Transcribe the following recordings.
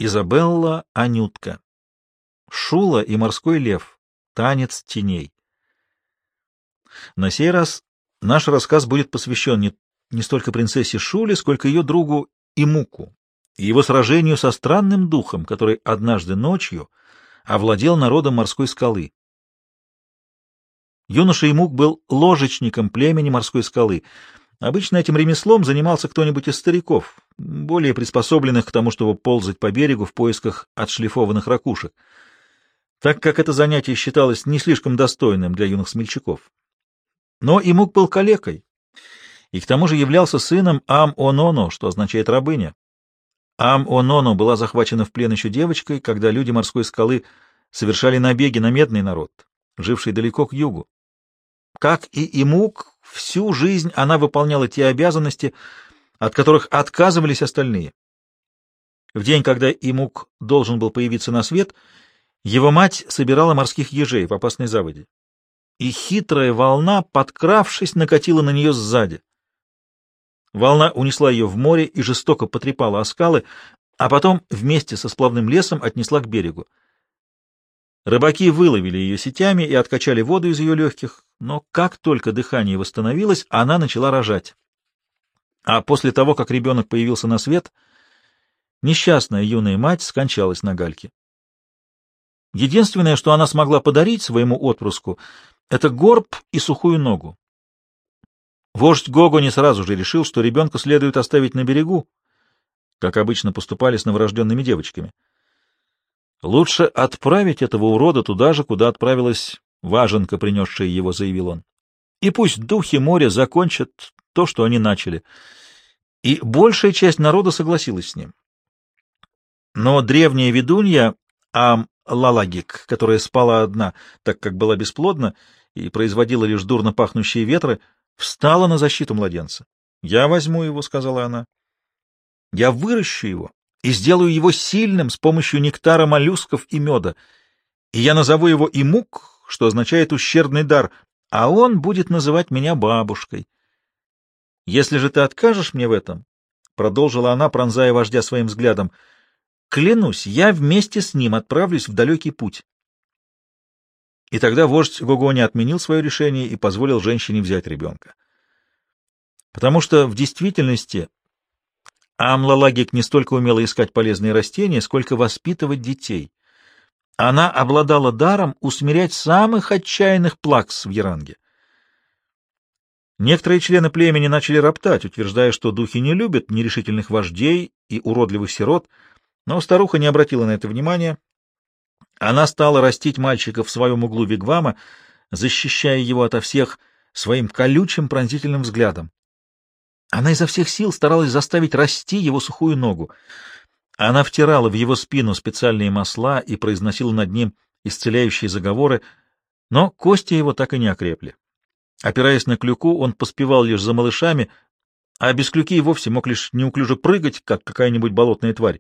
Изабелла Анютка. Шула и морской лев. Танец теней. На сей раз наш рассказ будет посвящен не столько принцессе Шуле, сколько ее другу Имуку и его сражению со странным духом, который однажды ночью овладел народом морской скалы. Юноша Имук был ложечником племени морской скалы. Обычно этим ремеслом занимался кто-нибудь из стариков, более приспособленных к тому, чтобы ползать по берегу в поисках отшлифованных ракушек, так как это занятие считалось не слишком достойным для юных смельчаков. Но Имук был калекой, и к тому же являлся сыном Ам-Ононо, что означает «рабыня». Ам-Ононо была захвачена в плен еще девочкой, когда люди морской скалы совершали набеги на медный народ, живший далеко к югу. Как и Имук, всю жизнь она выполняла те обязанности, от которых отказывались остальные. В день, когда Имук должен был появиться на свет, его мать собирала морских ежей в опасной заводе. И хитрая волна, подкравшись, накатила на нее сзади. Волна унесла ее в море и жестоко потрепала о скалы, а потом вместе со сплавным лесом отнесла к берегу. Рыбаки выловили ее сетями и откачали воду из ее легких, но как только дыхание восстановилось, она начала рожать. А после того, как ребенок появился на свет, несчастная юная мать скончалась на гальке. Единственное, что она смогла подарить своему отпрыску, это горб и сухую ногу. Вождь Гого не сразу же решил, что ребенка следует оставить на берегу, как обычно поступали с новорожденными девочками. «Лучше отправить этого урода туда же, куда отправилась важенка, принесшая его», — заявил он. «И пусть духи моря закончат то, что они начали». И большая часть народа согласилась с ним. Но древняя ведунья Ам-Лалагик, которая спала одна, так как была бесплодна и производила лишь дурно пахнущие ветры, встала на защиту младенца. «Я возьму его», — сказала она. «Я выращу его и сделаю его сильным с помощью нектара моллюсков и меда, и я назову его Имук, что означает «ущербный дар», а он будет называть меня бабушкой. Если же ты откажешь мне в этом, — продолжила она, пронзая вождя своим взглядом, — клянусь, я вместе с ним отправлюсь в далекий путь». И тогда вождь Гого не отменил свое решение и позволил женщине взять ребенка. Потому что в действительности Амлалагик не столько умела искать полезные растения, сколько воспитывать детей. Она обладала даром усмирять самых отчаянных плакс в Яранге. Некоторые члены племени начали роптать, утверждая, что духи не любят нерешительных вождей и уродливых сирот, но старуха не обратила на это внимания. Она стала растить мальчика в своем углу вигвама, защищая его ото всех своим колючим пронзительным взглядом. Она изо всех сил старалась заставить расти его сухую ногу. Она втирала в его спину специальные масла и произносила над ним исцеляющие заговоры, но кости его так и не окрепли. Опираясь на клюку, он поспевал лишь за малышами, а без клюки и вовсе мог лишь неуклюже прыгать, как какая-нибудь болотная тварь.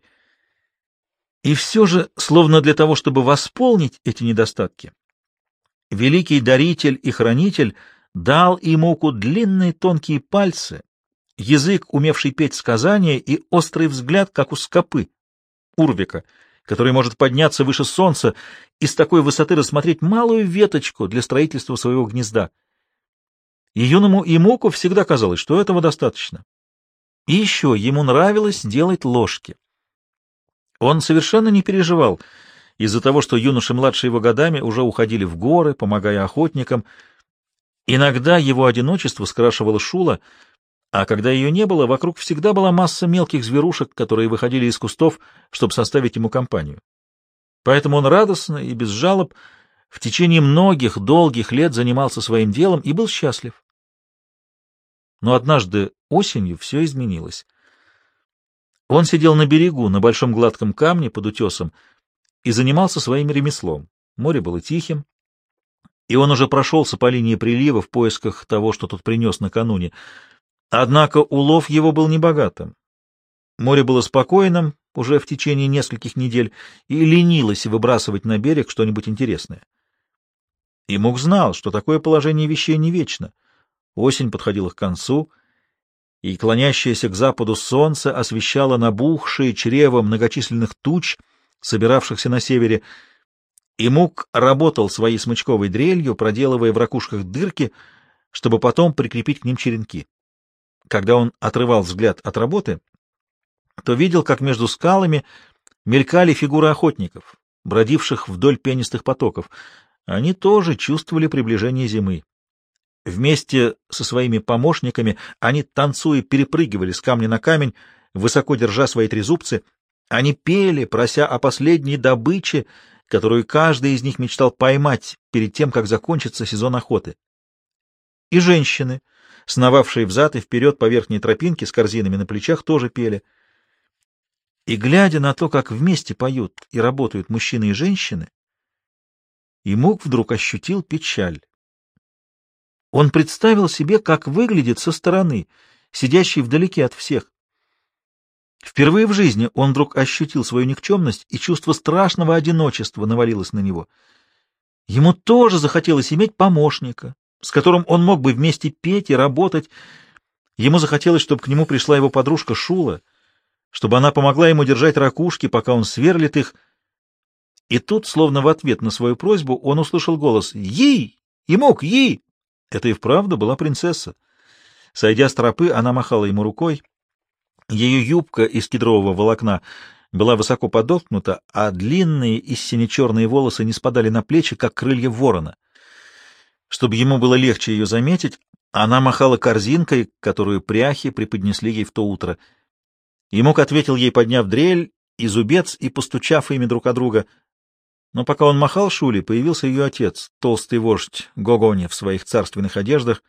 И все же, словно для того, чтобы восполнить эти недостатки, великий даритель и хранитель дал Имуку длинные тонкие пальцы, язык, умевший петь сказания, и острый взгляд, как у скопы, урвика, который может подняться выше солнца и с такой высоты рассмотреть малую веточку для строительства своего гнезда. И юному Имуку всегда казалось, что этого достаточно. И еще ему нравилось делать ложки. Он совершенно не переживал из-за того, что юноши младше его годами уже уходили в горы, помогая охотникам. Иногда его одиночество скрашивало Шула, а когда ее не было, вокруг всегда была масса мелких зверушек, которые выходили из кустов, чтобы составить ему компанию. Поэтому он радостно и без жалоб в течение многих долгих лет занимался своим делом и был счастлив. Но однажды осенью все изменилось. Он сидел на берегу, на большом гладком камне под утесом, и занимался своим ремеслом. Море было тихим, и он уже прошелся по линии прилива в поисках того, что тут принес накануне. Однако улов его был небогатым. Море было спокойным уже в течение нескольких недель и ленилось выбрасывать на берег что-нибудь интересное. Имук знал, что такое положение вещей не вечно. Осень подходила к концу, и клонящееся к западу солнце освещало набухшие чрева многочисленных туч, собиравшихся на севере, и Мук работал своей смычковой дрелью, проделывая в ракушках дырки, чтобы потом прикрепить к ним черенки. Когда он отрывал взгляд от работы, то видел, как между скалами мелькали фигуры охотников, бродивших вдоль пенистых потоков. Они тоже чувствовали приближение зимы. Вместе со своими помощниками они, танцуя, перепрыгивали с камня на камень, высоко держа свои трезубцы. Они пели, прося о последней добыче, которую каждый из них мечтал поймать перед тем, как закончится сезон охоты. И женщины, сновавшие взад и вперед по верхней тропинке с корзинами на плечах, тоже пели. И, глядя на то, как вместе поют и работают мужчины и женщины, Мук вдруг ощутил печаль. Он представил себе, как выглядит со стороны, сидящий вдалеке от всех. Впервые в жизни он вдруг ощутил свою никчемность, и чувство страшного одиночества навалилось на него. Ему тоже захотелось иметь помощника, с которым он мог бы вместе петь и работать. Ему захотелось, чтобы к нему пришла его подружка Шула, чтобы она помогла ему держать ракушки, пока он сверлит их. И тут, словно в ответ на свою просьбу, он услышал голос «Ей! Имук, ей!» Это и вправду была принцесса. Сойдя с тропы, она махала ему рукой. Ее юбка из кедрового волокна была высоко подоткнута, а длинные и сине-черные волосы не спадали на плечи, как крылья ворона. Чтобы ему было легче ее заметить, она махала корзинкой, которую пряхи преподнесли ей в то утро. Имук ответил ей, подняв дрель и зубец и постучав ими друг о друга. Но пока он махал Шуле, появился ее отец, толстый вождь Гогони в своих царственных одеждах.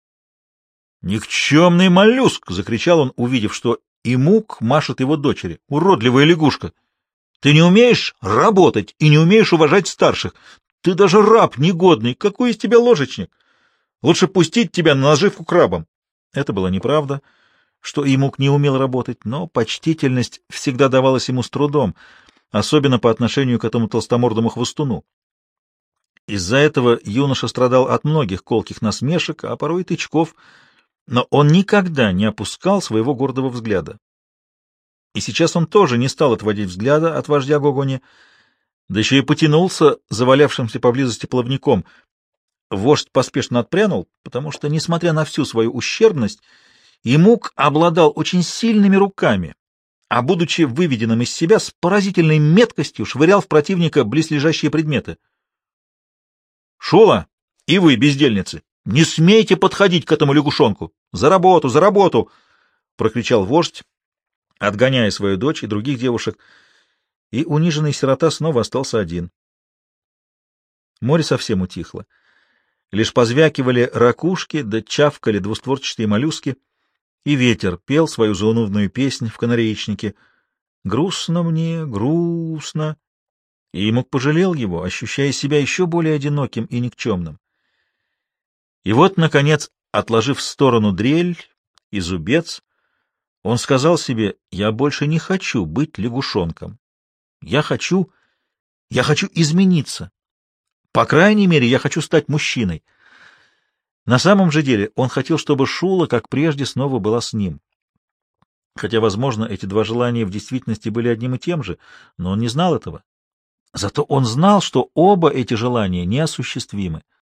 «Никчемный моллюск!» — закричал он, увидев, что Имук машет его дочери. «Уродливая лягушка! Ты не умеешь работать и не умеешь уважать старших! Ты даже раб негодный! Какой из тебя ложечник? Лучше пустить тебя на наживку крабом!» Это была неправда, что Имук не умел работать, но почтительность всегда давалась ему с трудом, особенно по отношению к этому толстомордому хвостуну. Из-за этого юноша страдал от многих колких насмешек, а порой и тычков, но он никогда не опускал своего гордого взгляда. И сейчас он тоже не стал отводить взгляда от вождя Гогони, да еще и потянулся завалявшимся поблизости плавником. Вождь поспешно отпрянул, потому что, несмотря на всю свою ущербность, Имук обладал очень сильными руками, а, будучи выведенным из себя, с поразительной меткостью швырял в противника близлежащие предметы. «Шула, и вы, бездельницы, не смейте подходить к этому лягушонку! За работу, за работу!» — прокричал вождь, отгоняя свою дочь и других девушек, и униженный сирота снова остался один. Море совсем утихло. Лишь позвякивали ракушки, да чавкали двустворчатые моллюски, и ветер пел свою заунывную песнь в канареечнике. «Грустно мне, грустно». И Имук пожалел его, ощущая себя еще более одиноким и никчемным. И вот, наконец, отложив в сторону дрель и зубец, он сказал себе: «Я больше не хочу быть лягушонком. Я хочу измениться. По крайней мере, я хочу стать мужчиной». На самом же деле он хотел, чтобы Шула, как прежде, снова была с ним. Хотя, возможно, эти два желания в действительности были одним и тем же, но он не знал этого. Зато он знал, что оба эти желания неосуществимы.